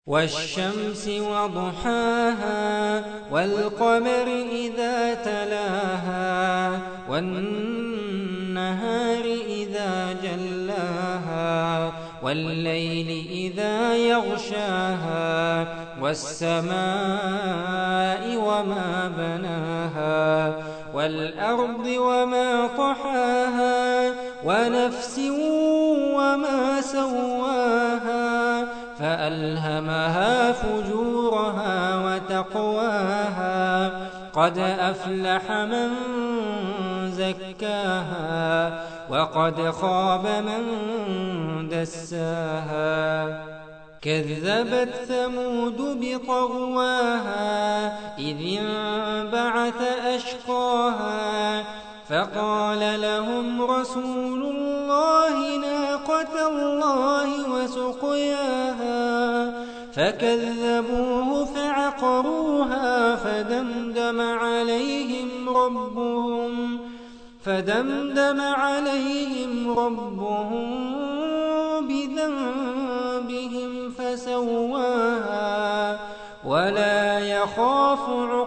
والشمس وضحاها والقمر إذا تلاها والنهار إذا جلاها والليل إذا يغشاها والسماء وما بناها والأرض وما طحاها ونفس وما سواها فألهمها فجورها وتقواها قد أفلح من زكاها وقد خاب من دساها كذبت ثمود بطغواها إذ انبعث أشقاها فقال لهم رسول الله ناقة الله وسقياها فكذبوه فعقروها فدمدم عليهم ربهم بذنبهم فسواها ولا يخاف